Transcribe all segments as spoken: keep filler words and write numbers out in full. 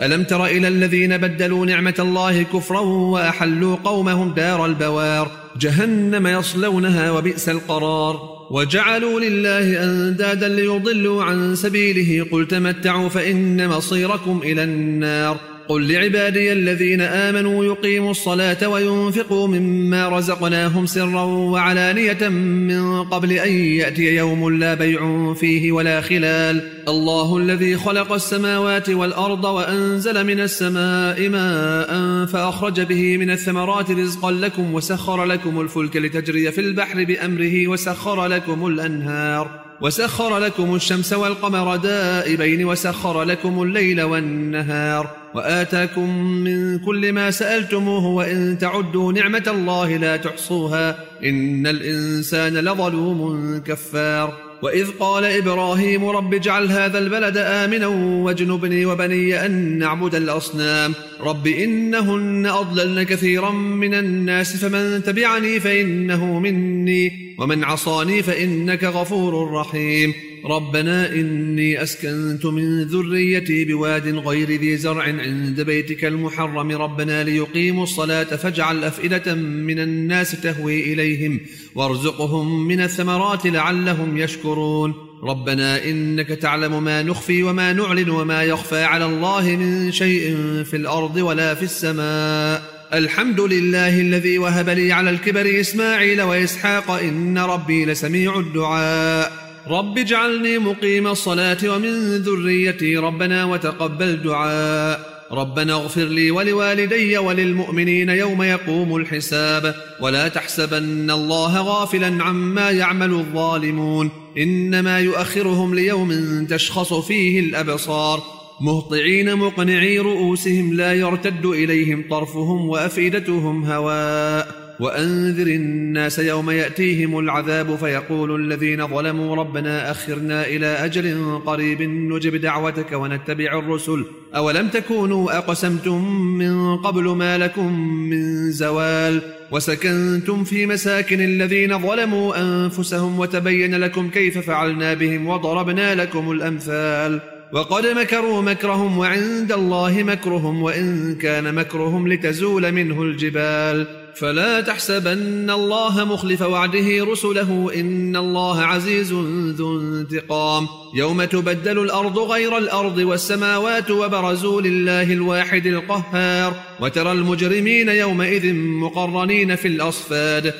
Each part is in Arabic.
ألم تر إلى الذين بدلوا نعمة الله كفرا وأحلوا قومهم دار البوار جهنم يصلونها وبئس القرار وجعلوا لله أندادا ليضلوا عن سبيله قل تمتعوا فإن مصيركم إلى النار قل لعبادي الذين آمنوا يقيموا الصلاة وينفقوا مما رزقناهم سرا وعلانية من قبل أن يأتي يوم لا بيع فيه ولا خلال الله الذي خلق السماوات والأرض وأنزل من السماء ماء فأخرج به من الثمرات رزقا لكم وسخر لكم الفلك لتجري في البحر بأمره وسخر لكم الأنهار وسخر لكم الشمس والقمر دائبين وسخر لكم الليل والنهار وآتاكم من كل ما سألتموه وإن تعدوا نعمة الله لا تحصوها إن الإنسان لظلوم كفار وإذ قال إبراهيم رب اجعل هذا البلد آمنا واجنبني وبني أن نعبد الأصنام رب إنهن أضللن كثيرا من الناس فمن تبعني فإنه مني ومن عصاني فإنك غفور رحيم ربنا إني أسكنت من ذريتي بواد غير ذي زرع عند بيتك المحرم ربنا ليقيموا الصلاة فاجعل أفئدة من الناس تهوي إليهم وارزقهم من الثمرات لعلهم يشكرون ربنا إنك تعلم ما نخفي وما نعلن وما يخفى على الله من شيء في الأرض ولا في السماء الحمد لله الذي وهب لي على الكبر إسماعيل وإسحاق إن ربي لسميع الدعاء رب اجعلني مقيم الصلاة ومن ذريتي ربنا وتقبل دعاء ربنا اغفر لي ولوالدي وللمؤمنين يوم يقوم الحساب ولا تحسبن الله غافلا عما يعمل الظالمون إنما يؤخرهم ليوم تشخص فيه الأبصار مهطعين مقنعي رؤوسهم لا يرتد إليهم طرفهم وأفئدتهم هواء وأنذر الناس يوم يأتيهم العذاب فيقول الذين ظلموا ربنا أخرنا إلى أجل قريب نجب دعوتك ونتبع الرسل أولم تكونوا أقسمتم من قبل ما لكم من زوال وسكنتم في مساكن الذين ظلموا أنفسهم وتبين لكم كيف فعلنا بهم وضربنا لكم الأمثال وقد مكروا مكرهم وعند الله مكرهم وإن كان مكرهم لتزول منه الجبال فلا تحسبن الله مخلف وعده رسله إن الله عزيز ذو انتقام يوم تبدل الأرض غير الأرض والسماوات وبرزوا لله الواحد القهار وترى المجرمين يومئذ مقرنين في الأصفاد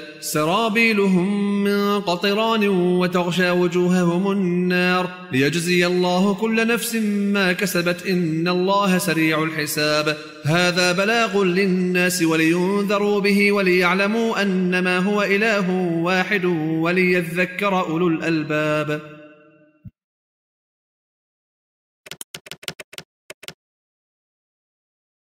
سرابيلهم من قطران وتغشى وجوههم النار ليجزي الله كل نفس ما كسبت إن الله سريع الحساب هذا بلاغ للناس ولينذروا به وليعلموا أنما هو إله واحد وليذكر أولو الألباب